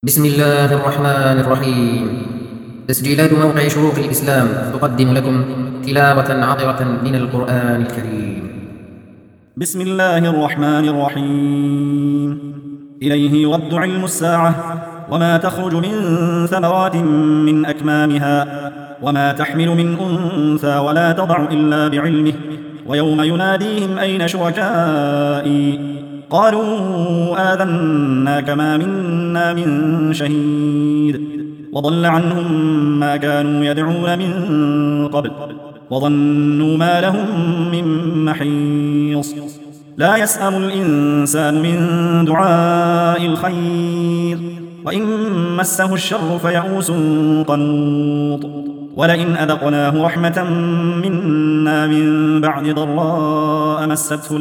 بسم الله الرحمن الرحيم. تسجيلات موقع شروق الإسلام تقدم لكم تلاوة عطرة من القرآن الكريم. بسم الله الرحمن الرحيم. إليه يرد علم الساعة وما تخرج من ثمرات من أكمامها وما تحمل من أنثى ولا تضع إلا بعلمه ويوم يناديهم أين شركائي قالوا آذناك ما منا من شهيد وضل عنهم ما كانوا يدعون من قبل وظنوا ما لهم من محيص لا يسأم الإنسان من دعاء الخير وإن مسه الشر فيئوس قنوط ولئن أذقناه رحمة منا من بعد ضراء مسته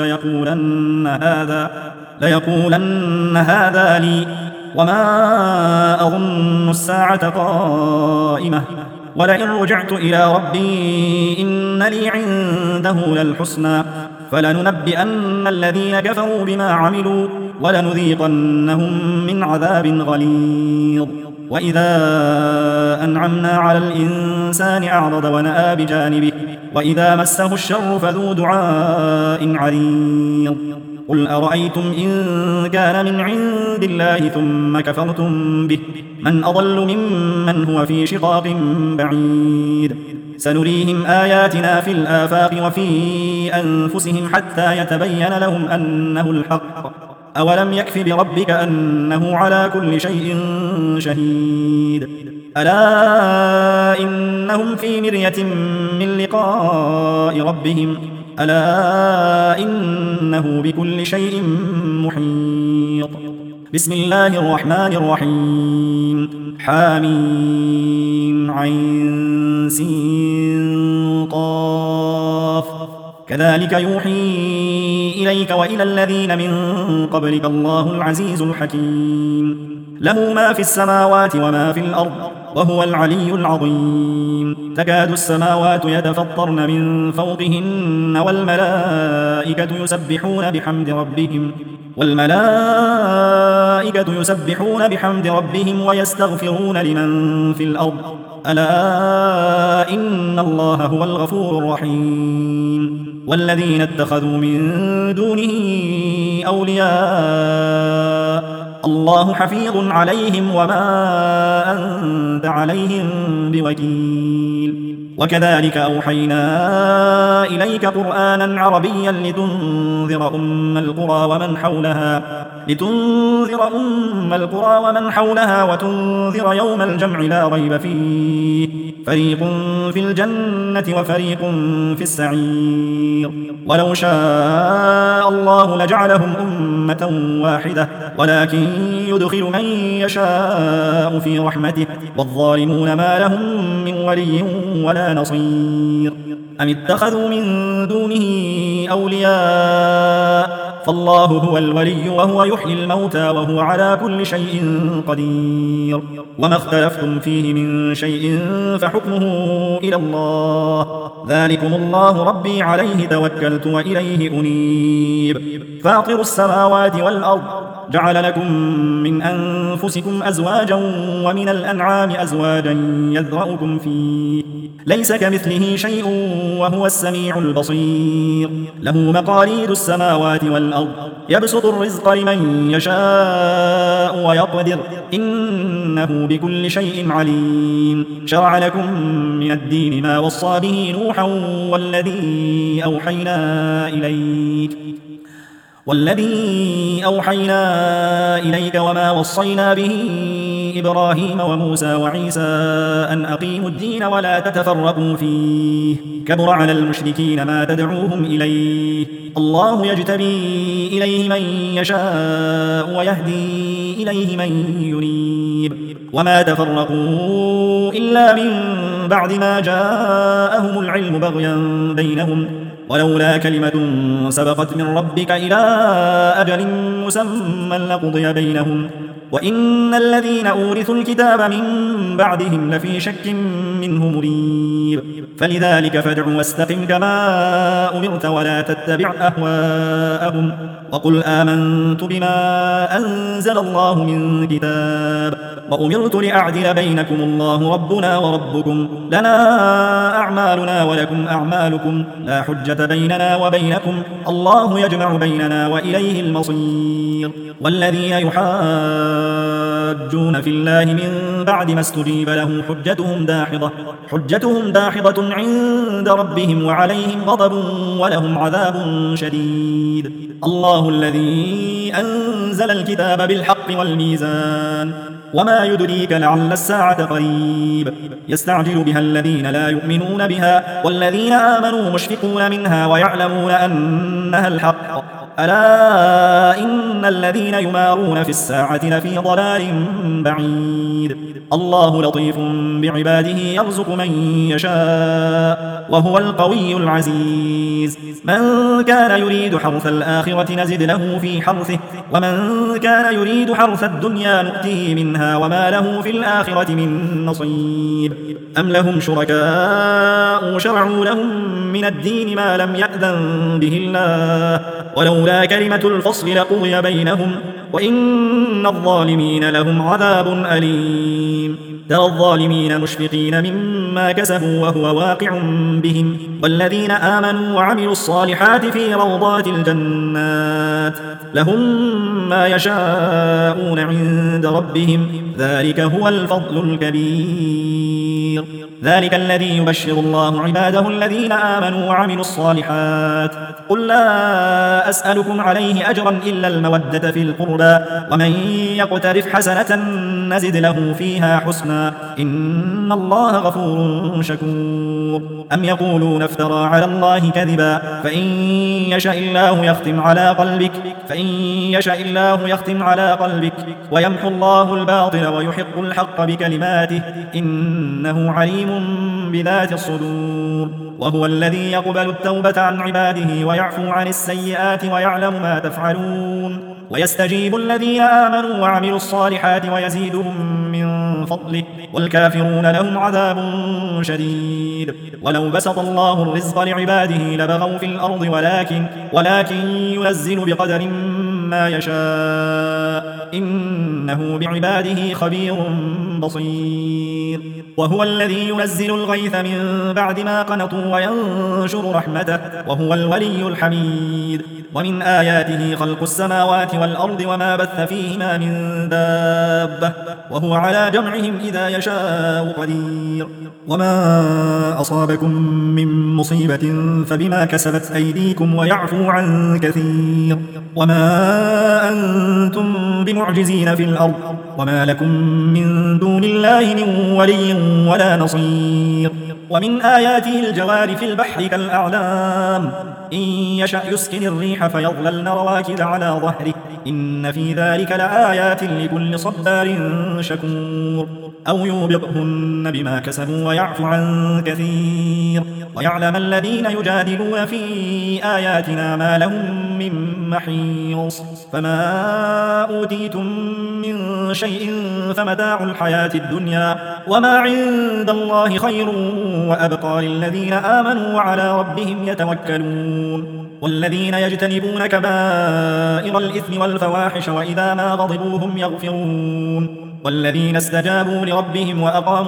ليقولن هذا لي وما أظن الساعة قائمة ولئن رجعت إلى ربي إن لي عنده للحسنى فلننبئن الذين كفروا بما عملوا ولنذيقنهم من عذاب غليظ وإذا أنعمنا على الإنسان أعرض ونأى بجانبه وإذا مسه الشر فذو دعاء عريض قل أرأيتم إن كان من عند الله ثم كفرتم به من أضل ممن هو في شقاق بعيد سنريهم آياتنا في الآفاق وفي أنفسهم حتى يتبين لهم أنه الحق أولم يكف بربك أنه على كل شيء شهيد ألا إنهم في مرية من لقاء ربهم ألا إنه بكل شيء محيط بسم الله الرحمن الرحيم حاميم عين سين قاف كذلك يوحي إليك وإلى الذين من قبلك الله العزيز الحكيم له ما في السماوات وما في الأرض وهو العلي العظيم تكاد السماوات يتفطرن من فوقهن والملائكة يسبحون بحمد ربهم ويستغفرون لمن في الأرض ألا إن الله هو الغفور الرحيم والذين اتخذوا من دونه أولياء الله حفيظ عليهم وما أنت عليهم بوكيل وكذلك أوحينا إليك قرآنا عربيا لتنذر أم القرى ومن حولها وتنذر يوم الجمع لا ريب فيه فريق في الجنة وفريق في السعير ولو شاء الله لجعلهم أمة واحدة ولكن يدخل من يشاء في رحمته والظالمون ما لهم من ولي ولا نصير أم اتخذوا من دونه أولياء فالله هو الولي وهو يحيي الموتى وهو على كل شيء قدير وما اختلفتم فيه من شيء فحكمه إلى الله ذلكم الله ربي عليه توكلت وإليه أنيب فاطر السماوات والأرض جعل لكم من أنفسكم أزواجا ومن الأنعام أزواجا يذرأكم فيه ليس كمثله شيء وهو السميع البصير له مقاليد السماوات والأرض يبسط الرزق لمن يشاء ويقدر إنه بكل شيء عليم شرع لكم من الدين ما وصى به نوحا والذي أوحينا إليك وما وصينا به إبراهيم وموسى وعيسى أن أقيموا الدين ولا تتفرقوا فيه كبر على المشركين ما تدعوهم إليه الله يجتبي إليه من يشاء ويهدي إليه من ينيب وما تفرقوا إلا من بعد ما جاءهم العلم بغيا بينهم ولولا كلمة سبقت من ربك إلى أجل مسمى لقضي بينهم وإن الذين أورثوا الكتاب من بعدهم لفي شك منه مريب فلذلك فادع واستقم كما أمرت ولا تتبع أهواءهم وقل آمنت بما أنزل الله من كتاب وأمرت لأعدل بينكم الله ربنا وربكم لنا أعمالنا ولكم أعمالكم لا حجة بيننا وبينكم الله يجمع بيننا وإليه المصير والذين يحاجون في الله من بعد ما استجيب له حجتهم داحضة عند ربهم وعليهم غضب ولهم عذاب شديد الله الذي أنزل الكتاب بالحق والميزان وما يدريك لعل الساعة قريب يستعجل بها الذين لا يؤمنون بها والذين آمنوا مشفقون منها ويعلمون أنها الحق ألا إن الذين يمارون في الساعة لفي ضلال بعيد الله لطيف بعباده يرزق من يشاء وهو القوي العزيز من كان يريد حرث الآخرة نزد له في حرثه ومن كان يريد حرث الدنيا نؤتيه منها وما له في الآخرة من نصيب أم لهم شركاء شرعوا لهم من الدين ما لم يأذن به الله ولولا كلمة الفصل لقضي بينهم وإن الظالمين لهم عذاب أليم ترى الظالمين مشفقين مما كسبوا وهو واقع بهم والذين آمنوا وعملوا الصالحات في روضات الجنات لهم ما يشاءون عند ربهم ذلك هو الفضل الكبير ذلك الذي يبشر الله عباده الذين آمنوا وعملوا الصالحات قل لا أسألكم عليه أجرا إلا المودة في القربى ومن يقترف حسنة نزد له فيها حسنا إن الله غفور شكور أم يقولون افترى على الله كذبا فإن يشاء الله يختم على قلبك ويمحو الله الباطل ويحق الحق بكلماته إنه عليم بذات الصدور وهو الذي يقبل التوبة عن عباده ويعفو عن السيئات ويعلم ما تفعلون ويستجيب الذين آمنوا وعملوا الصالحات ويزيدهم من فضله والكافرون لهم عذاب شديد ولو بسط الله الرزق لعباده لبغوا في الأرض ولكن ينزل بقدر ما يشاء إنه بعباده خبير بصير وهو الذي ينزل الغيث من بعد ما قنطوا وينشر رحمته وهو الولي الحميد ومن آياته خلق السماوات والأرض وما بث فيهما من دابة وهو على جمعهم إذا يشاء قدير وما أصابكم من مصيبة فبما كسبت أيديكم ويعفو عن كثير وما أنتم بمعجزين في الأرض وما لكم من دون الله من ولي ولا نصير ومن آياته الجوار في البحر كالأعلام إن يشأ يسكن الريح فيظللن رواكد على ظهره إن في ذلك لآيات لكل صبار شكور أو يوبقهن بما كسبوا ويعفو عن كثير ويعلم الذين يجادلون في آياتنا ما لهم من محيص فما أوتيتم من شيء فمتاع الحياة الدنيا وما عند الله خير وأبقى للذين آمنوا وعلى ربهم يتوكلون والذين يجتنبون كبائر الإثم والفواحش وإذا ما غضبوا هم يغفرون والذين استجابوا لربهم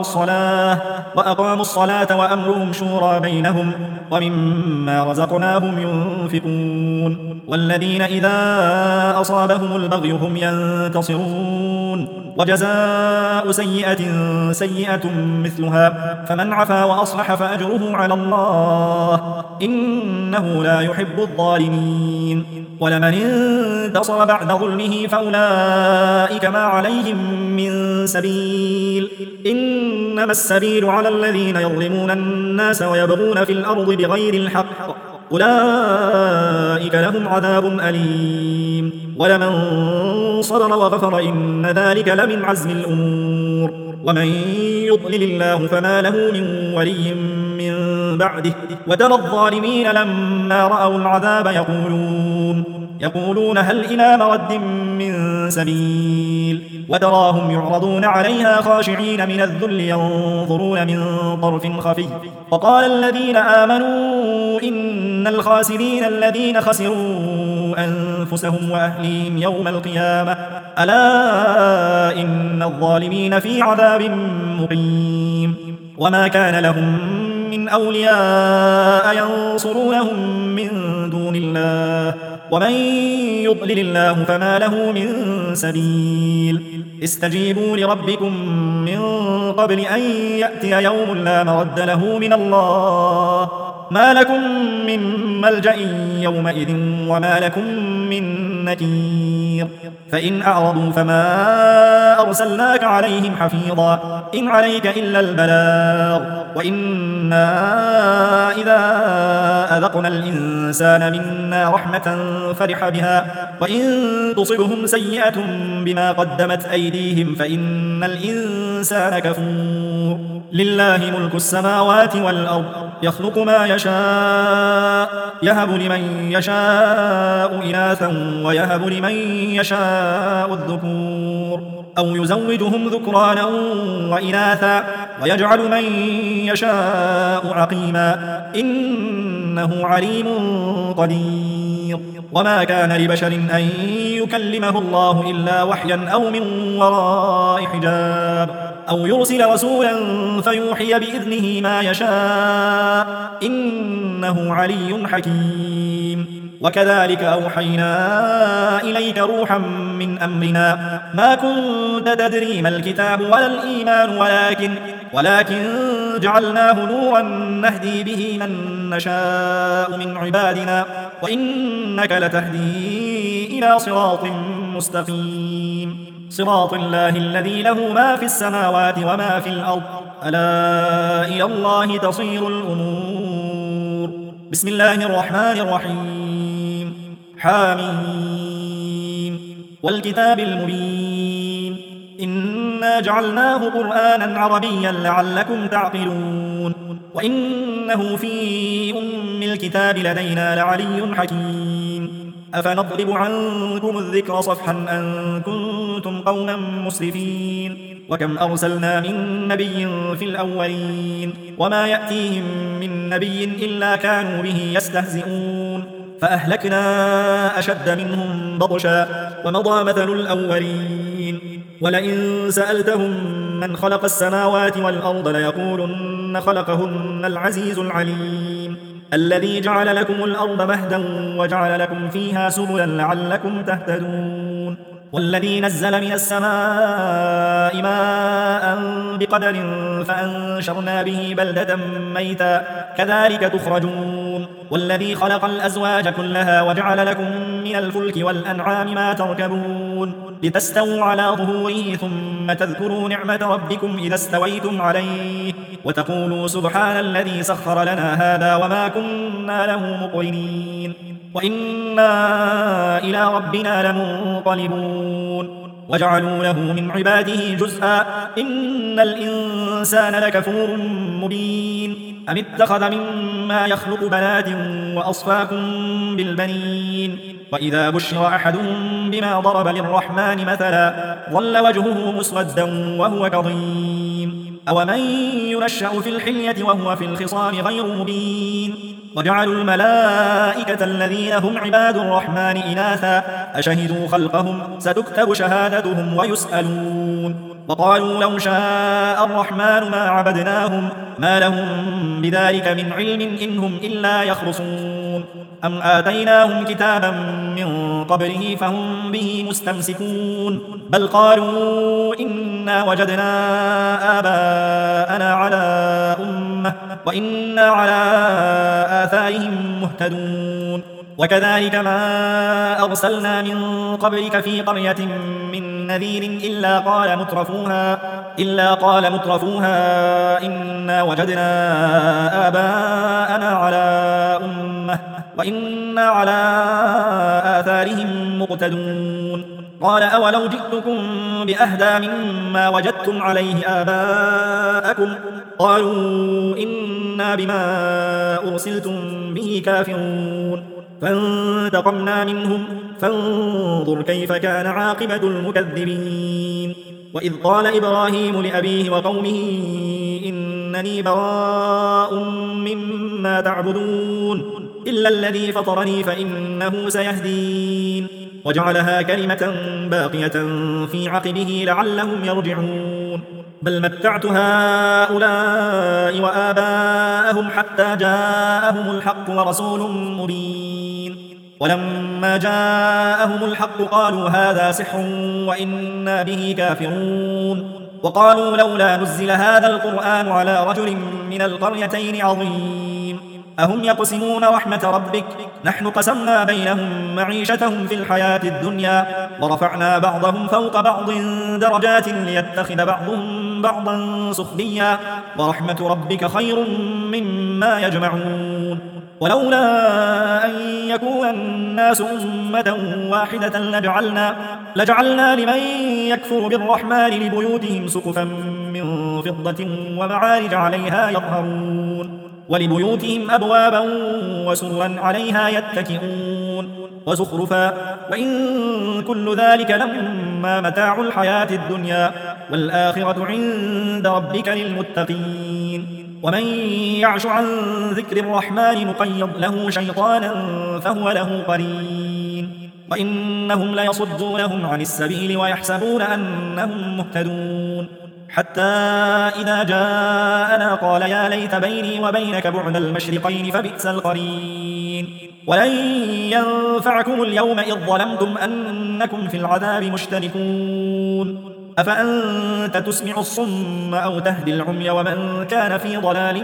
وأقاموا الصلاة وأمرهم شورى بينهم ومما رزقناهم ينفقون والذين إذا أصابهم البغي هم ينتصرون وجزاء سيئة مثلها فمن عفا وأصلح فأجره على الله إنه لا يحب الظالمين ولمن انتصر بعد ظلمه فأولئك ما عليهم من سبيل إنما السبيل على الذين يظلمون الناس ويبغون في الأرض بغير الحق أولئك لهم عذاب أليم ولمن صبر وغفر إن ذلك لمن عزم الأمور ومن يضلل الله فما له من ولي من بعده وترى الظالمين لما رأوا العذاب يقولون هل إلى مرد من سبيل وتراهم يعرضون عليها خاشعين من الذل ينظرون من طرف خفي وقال الذين آمنوا إن الخاسرين الذين خسروا أنفسهم وأهليهم يوم القيامة ألا إن الظالمين في عذاب مقيم وما كان لهم من أولياء ينصرونهم من دون الله ومن يضلل الله فما له من سبيل استجيبوا لربكم من قبل أن يأتي يوم لا مرد له من الله ما لكم من ملجأ يومئذ وما لكم من نكير فإن أعرضوا فما أرسلناك عليهم حفيظا إن عليك إلا البلاغ وإنا إذا أذقنا الإنسان منا رحمة فرح بها وإن تصبهم سيئة بما قدمت أيديهم فإن الإنسان كفور لله ملك السماوات والأرض يخلق ما يشاء يهب لمن يشاء إناثا ويهب لمن يشاء الذكور أو يزوجهم ذكرانا وإناثا ويجعل من يشاء عقيما إنه عليم قدير وما كان لبشر أن يكلمه الله إلا وحيا أو من وراء حجاب أو يرسل رسولا فيوحي بإذنه ما يشاء إنه علي حكيم وكذلك أوحينا إليك روحا من أمرنا ما كنت تدري ما الكتاب ولا الإيمان ولكن جعلناه نورا نهدي به من نشاء من عبادنا وإنك لتهدي إلى صراط مستقيم صراط الله الذي له ما في السماوات وما في الأرض ألا إلى الله تصير الأمور بسم الله الرحمن الرحيم حاميم والكتاب المبين إنا جعلناه قرآنا عربيا لعلكم تعقلون وإنه في أم الكتاب لدينا لعلي حكيم أفنضرب عنكم الذكر صفحا أن كنتم قوما مسرفين وكم أرسلنا من نبي في الأولين وما يأتيهم من نبي إلا كانوا به يستهزئون فأهلكنا أشد منهم بطشا ومضى مثل الأولين ولئن سألتهم من خلق السماوات والأرض ليقولن خلقهن العزيز العليم الذي جعل لكم الأرض مهدا وجعل لكم فيها سبلا لعلكم تهتدون والذي نزل من السماء ماء بقدر فأنشرنا به بلدة ميتا كذلك تخرجون والذي خلق الأزواج كلها وجعل لكم من الفلك والأنعام ما تركبون لتستووا على ظهوره ثم تذكروا نعمة ربكم إذا استويتم عليه وتقولوا سبحان الذي سخر لنا هذا وما كنا له مقرنين وإنا إلى ربنا لمنقلبون وجعلوا له من عباده جزءا إن الإنسان لكفور مبين أم اتخذ مما يخلق بنات وأصفاكم بالبنين وإذا بشر أحدهم بما ضرب للرحمن مثلا ظل وجهه مسودا وهو كظيم أومن ينشأ في الحلية وهو في الخصام غير مبين وجعلوا الملائكة الذين هم عباد الرحمن إناثا أشهدوا خلقهم ستكتب شهادتهم ويسألون وقالوا لو شاء الرحمن ما عبدناهم ما لهم بذلك من علم إن هم إلا يخرصون أم آتيناهم كتابا من قبله فهم به مستمسكون بل قالوا إنا وجدنا آباءنا على أمة وإنا على آثارهم مهتدون وكذلك ما أرسلنا من قبلك في قرية من نذير إلا قال مترفوها إنا وجدنا آباءنا على أمة وإنا على آثارهم مقتدون قال أولو جئتكم بأهدى مما وجدتم عليه آباءكم قالوا إنا بما أرسلتم به كافرون فانتقمنا منهم فانظر كيف كان عاقبة المكذبين. وإذ قال إبراهيم لأبيه وقومه إنني براء مما تعبدون إلا الذي فطرني فإنه سيهدين وجعلها كلمة باقية في عقبه لعلهم يرجعون بل متعت هؤلاء وآباءهم حتى جاءهم الحق ورسول مبين ولما جاءهم الحق قالوا هذا سحر وإنا به كافرون وقالوا لولا نزل هذا القرآن على رجل من القريتين عظيم أهم يقسمون رحمة ربك نحن قسمنا بينهم معيشتهم في الحياة الدنيا ورفعنا بعضهم فوق بعض درجات ليتخذ بعضهم بعضا سخريا ورحمة ربك خير مما يجمعون ولولا أن يكون الناس أمة واحدة لجعلنا لمن يكفر بالرحمن لبيوتهم سقفا من فضة ومعارج عليها يظهرون ولبيوتهم أبوابا وسرا عليها يتكئون وزخرفا وإن كل ذلك لما متاع الحياة الدنيا والآخرة عند ربك للمتقين ومن يعش عن ذكر الرحمن نقيض له شيطانا فهو له قرين وإنهم ليصدونهم عن السبيل ويحسبون أنهم مهتدون حتى إذا جاءنا قال يا ليت بيني وبينك بعد المشرقين فبئس القرين ولن ينفعكم اليوم إذ ظلمتم أنكم في العذاب مشتركون أفأنت تسمع الصم أو تهدي العمي ومن كان في ضلال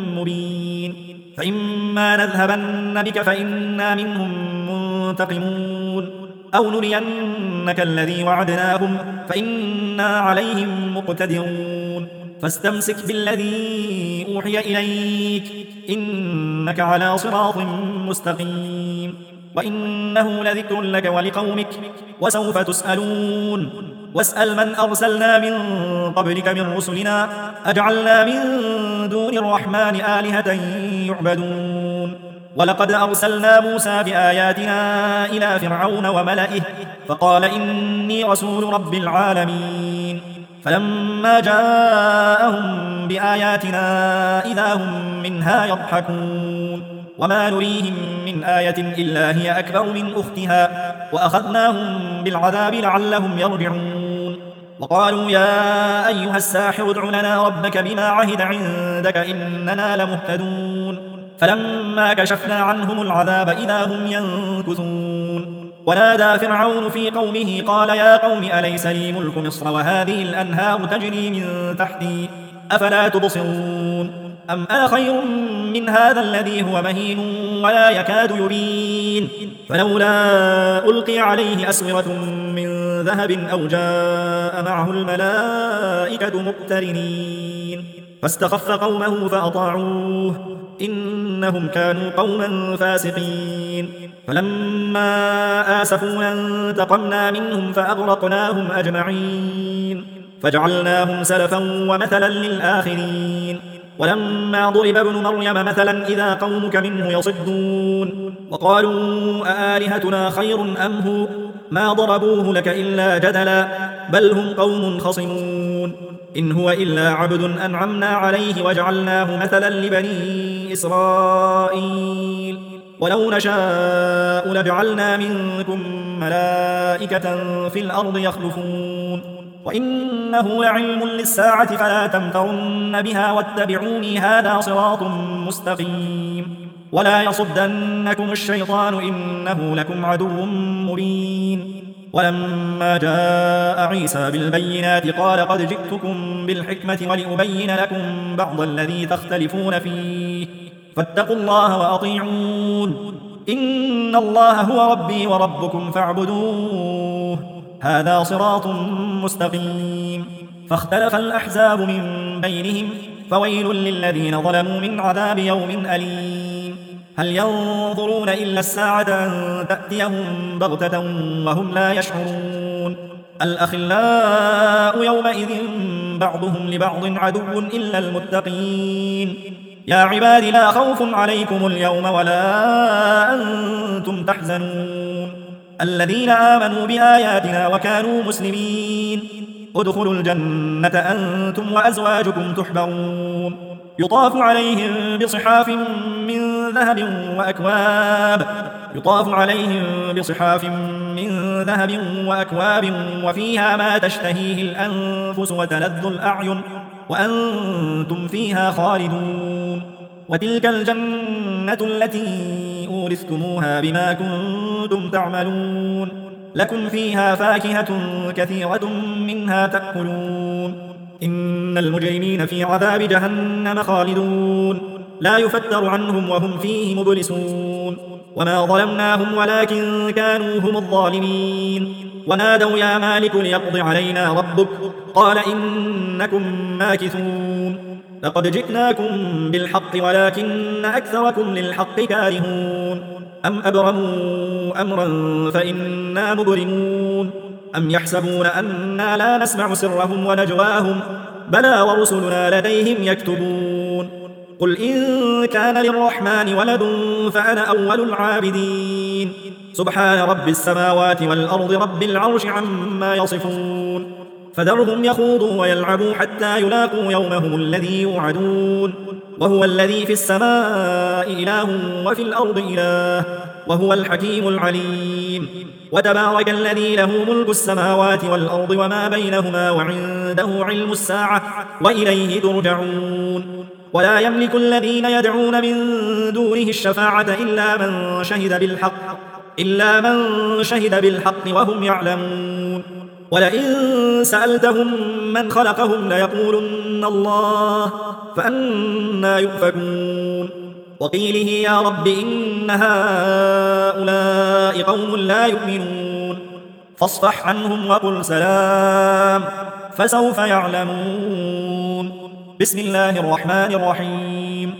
مبين فإما نذهبن بك فإنا منهم منتقمون أو نرينك الذي وعدناهم فإنا عليهم مقتدرون فاستمسك بالذي أوحي إليك إنك على صراط مستقيم وإنه لذكر لك ولقومك وسوف تسألون واسأل من أرسلنا من قبلك من رسلنا أجعلنا من دون الرحمن آلهة يعبدون ولقد أرسلنا موسى بآياتنا إلى فرعون وملئه فقال إني رسول رب العالمين فلما جاءهم بآياتنا إذا هم منها يضحكون وما نريهم من آية إلا هي أكبر من أختها وأخذناهم بالعذاب لعلهم يرجعون وقالوا يا أيها الساحر ادع لنا ربك بما عهد عندك إننا لمهتدون فلما كشفنا عنهم العذاب إذا هم ينكثون ونادى فرعون في قومه قال يا قوم أليس لي ملك مصر وهذه الأنهار تجري من تحتي أفلا تبصرون أم أنا خير من هذا الذي هو مهين ولا يكاد يبين فلولا ألقي عليه أسورة من ذهب أو جاء معه الملائكة مقترنين فاستخف قومه فأطاعوه إنهم كانوا قوما فاسقين فلما آسفونا انتقمنا منهم فأغرقناهم أجمعين فجعلناهم سلفا ومثلا للآخرين ولما ضرب ابن مريم مثلا إذا قومك منه يصدون وقالوا أآلهتنا خير أم هو ما ضربوه لك إلا جدلا بل هم قوم خصمون إن هو إلا عبد أنعمنا عليه وجعلناه مثلا لبني إسرائيل ولو نشاء لجعلنا منكم ملائكة في الأرض يخلفون وإنه لعلم للساعة فلا تمترن بها واتبعوني هذا صراط مستقيم ولا يصدنكم الشيطان إنه لكم عدو مبين ولما جاء عيسى بالبينات قال قد جئتكم بالحكمة ولأبين لكم بعض الذي تختلفون فيه فاتقوا الله وأطيعون إن الله هو ربي وربكم فاعبدوه هذا صراط مستقيم فاختلف الأحزاب من بينهم فويل للذين ظلموا من عذاب يوم أليم هل ينظرون إلا الساعة أن تأتيهم بغتة وهم لا يشعرون الأخلاء يومئذ بعضهم لبعض عدو إلا المتقين يا عباد لا خوف عليكم اليوم ولا أنتم تحزنون الذين آمنوا بآياتنا وكانوا مسلمين ادخلوا الجنة أنتم وأزواجكم تحبرون يطاف عليهم بصحاف من ذهب وأكواب وفيها ما تشتهيه الأنفس وتلذ الأعين وأنتم فيها خالدون وتلك الجنة التي أورثتموها بما كنتم تعملون لكم فيها فاكهة كثيرة منها تأكلون إن المجرمين في عذاب جهنم خالدون لا يفتر عنهم وهم فيه مبلسون وما ظلمناهم ولكن كانوا هم الظالمين ونادوا يا مالك ليقض علينا ربك قال إنكم ماكثون لقد جئناكم بالحق ولكن أكثركم للحق كارهون أم أبرموا أمرا فإنا مبرمون أم يحسبون أنا لا نسمع سرهم ونجواهم بلى ورسلنا لديهم يكتبون قل إن كان للرحمن ولد فأنا أول العابدين سبحان رب السماوات والأرض رب العرش عما يصفون فذرهم يخوضوا ويلعبوا حتى يلاقوا يومهم الذي يوعدون وهو الذي في السماء إله وفي الأرض إله وهو الحكيم العليم وتبارك الذي له ملك السماوات والأرض وما بينهما وعنده علم الساعة وإليه ترجعون ولا يملك الذين يدعون من دونه الشفاعة إلا من شهد بالحق وهم يعلمون ولئن سألتهم من خلقهم ليقولن الله فأنى يؤفكون وقيله يا رب إن هؤلاء قوم لا يؤمنون فاصفح عنهم وقل سلام فسوف يعلمون بسم الله الرحمن الرحيم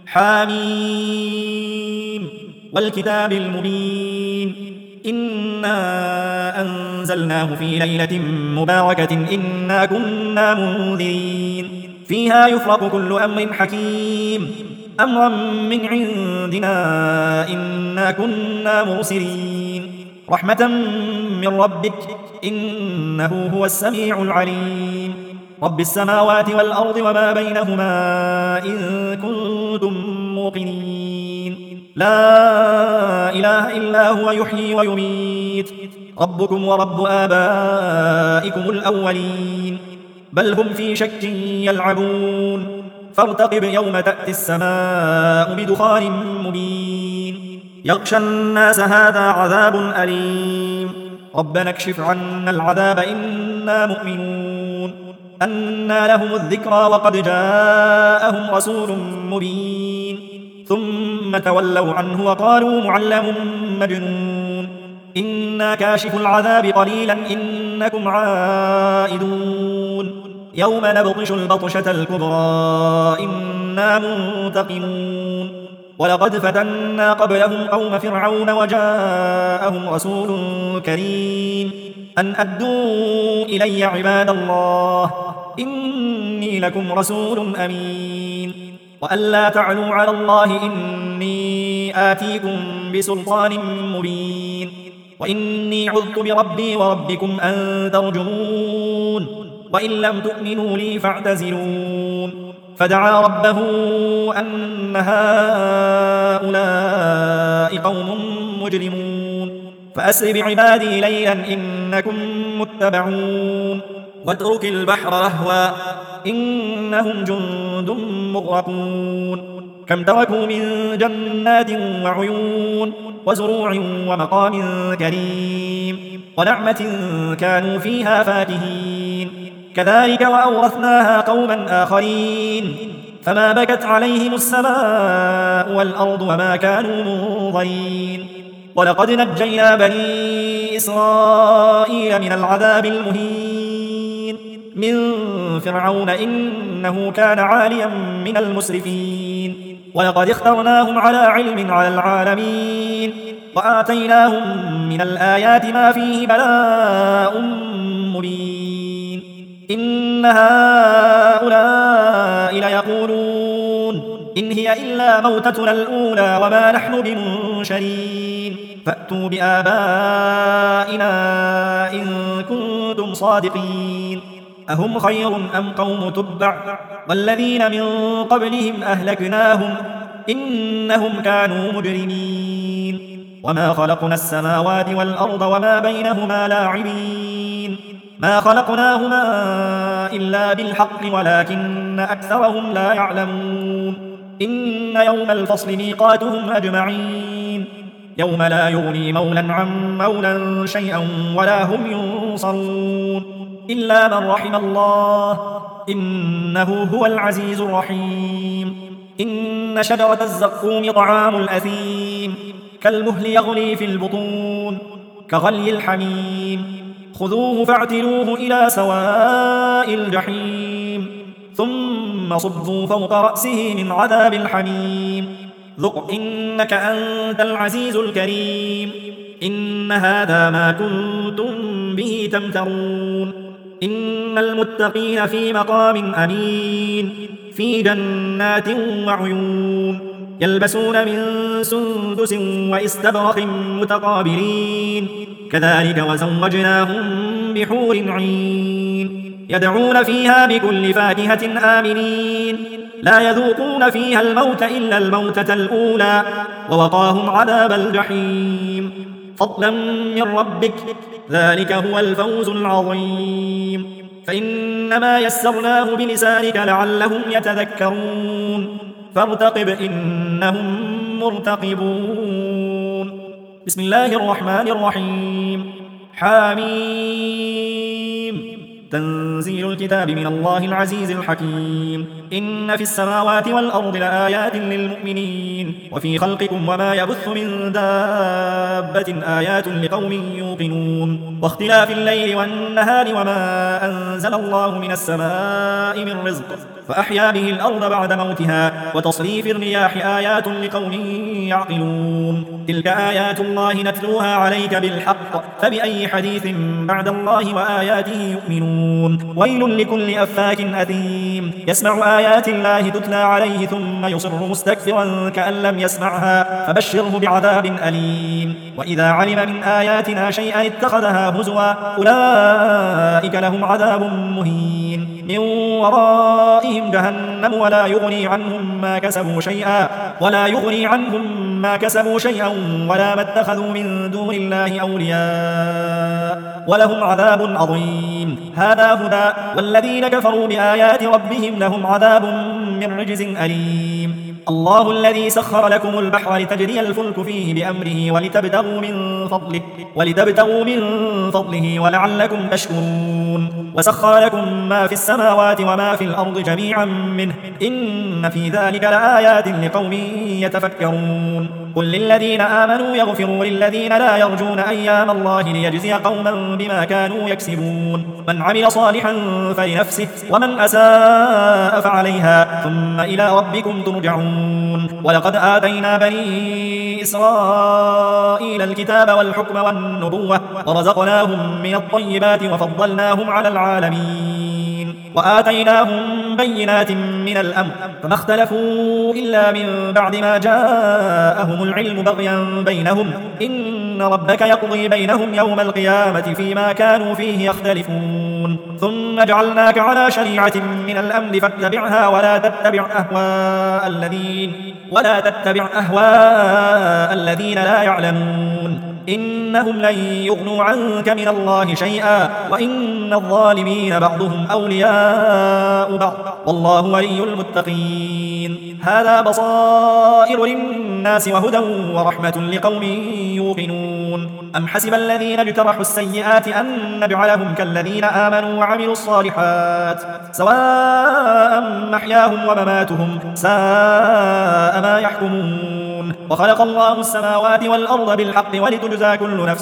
حميم والكتاب المبين إنا أنزلناه في ليلة مباركة إنا كنا منذرين فيها يفرق كل أمر حكيم أمرا من عندنا إنا كنا مرسلين رحمة من ربك إنه هو السميع العليم رب السماوات والأرض وما بينهما إن كنتم موقنين لا إله إلا هو يحيي ويميت ربكم ورب آبائكم الأولين بل هم في شك يلعبون فارتقب يوم تأتي السماء بدخان مبين يغشى الناس هذا عذاب أليم ربنا اكشف عنا العذاب إنا مؤمنون أنى لهم الذكرى وقد جاءهم رسول مبين ثم تولوا عنه وقالوا معلم مجنون إنا كاشف العذاب قليلا إنكم عائدون يوم نبطش البطشة الكبرى إنا منتقمون ولقد فتنا قبلهم قوم فرعون وجاءهم رسول كريم أن أدوا إلي عباد الله إني لكم رسول أمين وأن لا تعلوا على الله إني آتيكم بسلطان مبين وإني عذت بربي وربكم أن ترجمون وإن لم تؤمنوا لي فاعتزلون فدعا ربه أن هؤلاء قوم مجرمون فأسر بعبادي ليلا إنكم متبعون واترك البحر رهوا إنهم جند مغرقون كم تركوا من جنات وعيون وزروع ومقام كريم ونعمة كانوا فيها فاكهين كذلك وأورثناها قوما آخرين فما بكت عليهم السماء والأرض وما كانوا منظرين ولقد نجينا بني إسرائيل من العذاب المهين من فرعون إنه كان عاليا من المسرفين ولقد اخترناهم على علم على العالمين وآتيناهم من الآيات ما فيه بلاء مبين إن هؤلاء ليقولون إن هي إلا موتتنا الأولى وما نحن بمنشرين فأتوا بآبائنا إن كنتم صادقين أهم خير أم قوم تبع والذين من قبلهم أهلكناهم إنهم كانوا مجرمين وما خلقنا السماوات والأرض وما بينهما لاعبين ما خلقناهما إلا بالحق ولكن أكثرهم لا يعلمون إن يوم الفصل ميقاتهم أجمعين يوم لا يغني مولا عن مولا شيئا ولا هم ينصرون إلا من رحم الله إنه هو العزيز الرحيم إن شجرة الزقوم طعام الأثيم كالمهل يغلي في البطون كغلي الحميم خذوه فاعتلوه إلى سواء الجحيم ثم صبوا فوق رأسه من عذاب الحميم ذق إنك أنت العزيز الكريم إن هذا ما كنتم به تمترون إن المتقين في مقام أمين في جنات وعيون يلبسون من سندس واستبرق متقابلين كذلك وزوجناهم بحور عين يدعون فيها بكل فاكهة آمنين لا يذوقون فيها الموت إلا الموتة الأولى ووقاهم عذاب الجحيم فضلا من ربك ذلك هو الفوز العظيم فإنما يسرناه بلسانك لعلهم يتذكرون فارتقب إنهم مرتقبون بسم الله الرحمن الرحيم حميم تنزيل الكتاب من الله العزيز الحكيم إن في السماوات والأرض لآيات للمؤمنين وفي خلقكم وما يبث من دابة آيات لقوم يوقنون واختلاف الليل والنهار وما أنزل الله من السماء من رزق فأحيا به الأرض بعد موتها وتصريف الرياح آيات لقوم يعقلون تلك آيات الله نتلوها عليك بالحق فبأي حديث بعد الله وآياته يؤمنون ويل لكل أفاك أثيم يسمع آيات الله تتلى عليه ثم يصر مستكبرا كأن لم يسمعها فبشره بعذاب أليم وإذا علم من آياتنا شيئا اتخذها هزوا أولئك لهم عذاب مهين من ورائهم جهنم ولا يغني عنهم ما كسبوا شيئا ولا ما اتخذوا من دون الله أولياء ولهم عذاب عظيم هذا هدى والذين كفروا بآيات ربهم لهم عذاب من رجز أليم الله الذي سخر لكم البحر لتجري الفلك فيه بأمره ولتبتغوا من فضله ولعلكم تشكرون وسخر لكم ما في السماوات وما في الأرض جميعا منه إن في ذلك لآيات لقوم يتفكرون قل للذين آمنوا يغفروا للذين لا يرجون أيام الله ليجزي قوما بما كانوا يكسبون من عمل صالحا فلنفسه ومن أساء فعليها ثم إلى ربكم ترجعون ولقد آتينا بني إسرائيل الكتاب والحكم والنبوة ورزقناهم من الطيبات وفضلناهم على العالمين وآتيناهم بينات من الأمر فما اختلفوا إلا من بعد ما جاءهم العلم بغيا بينهم إن ربك يقضي بينهم يوم القيامة فيما كانوا فيه يختلفون ثم جعلناك على شريعة من الأمر فاتبعها ولا تتبع أهواء الذين لا يعلمون إنهم لن يغنوا عنك من الله شيئا وإن الظالمين بعضهم أولياء بعض والله ولي المتقين هذا بصائر للناس وهدى ورحمة لقوم يوقنون أم حسب الذين اجترحوا السيئات أن نجعلهم كالذين آمنوا وعملوا الصالحات سواء محياهم ومماتهم ساء ما يحكمون وخلق الله السماوات والأرض بالحق ولتجزى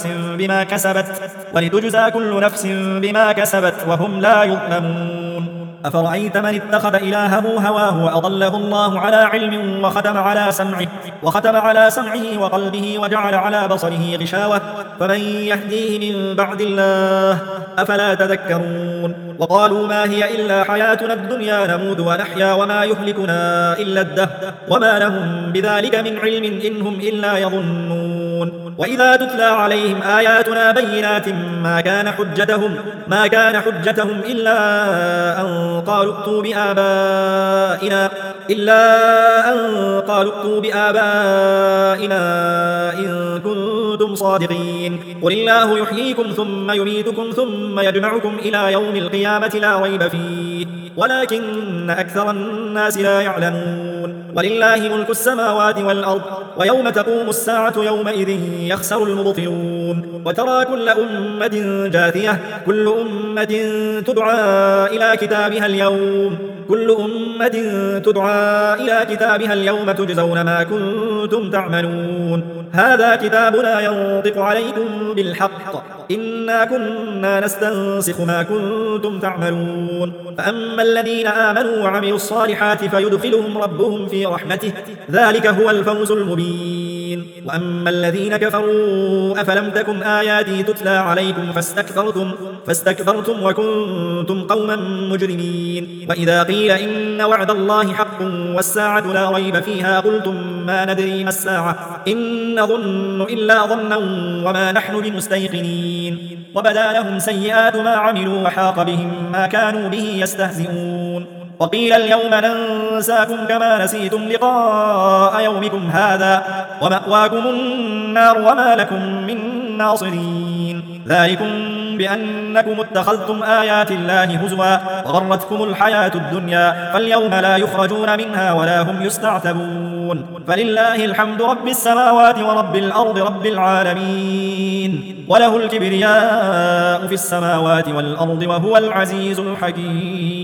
كل نفس بما كسبت وهم لا يظلمون أفرأيت من اتخذ إلهه هواه وأضله الله على علم وختم على سمعه وقلبه وجعل على بصره غشاوة فمن يهديه من بعد الله أفلا تذكرون وقالوا ما هي إلا حياتنا الدنيا نموت ونحيا وما يهلكنا إلا الدهر وما لهم بذلك من علم إن هم إلا يظنون وإذا تتلى عليهم آياتنا بينات ما كان حجتهم إلا أن قالوا ائتوا بآبائنا إن كنتم صادقين. قل الله يحييكم ثم يميتكم ثم يجمعكم إلى يوم القيامة لا ريب فيه ولكن أكثر الناس لا يعلمون. ولله ملك السماوات والأرض ويوم تقوم الساعة يومئذ يخسر المبطلون. وترى كل أمة جاثية كل أمة تدعى إلى كتابها اليوم تجزون ما كنتم تعملون. هذا كتابنا ينطق عليكم بالحق إنا كنا نستنسخ ما كنتم تعملون. فأما الذين آمنوا وعملوا الصالحات فيدخلهم ربهم في رحمته ذلك هو الفوز المبين. وأما الذين كفروا أفلم تكن آياتي تتلى عليكم فاستكبرتم وكنتم قوما مجرمين. وإذا قيل إن وعد الله حق والساعة لا ريب فيها قلتم ما ندري ما الساعة إن نظن إلا ظنا وما نحن بمستيقنين. وبدا لهم سيئات ما عملوا وحاق بهم ما كانوا به يستهزئون. وقيل اليوم ننساكم كما نسيتم لقاء يومكم هذا ومأواكم النار وما لكم من ناصرين. ذلكم بأنكم اتخذتم آيات الله هزوا وغرتكم الحياة الدنيا فاليوم لا يخرجون منها ولا هم يستعتبون. فلله الحمد رب السماوات ورب الأرض رب العالمين وله الكبرياء في السماوات والأرض وهو العزيز الحكيم.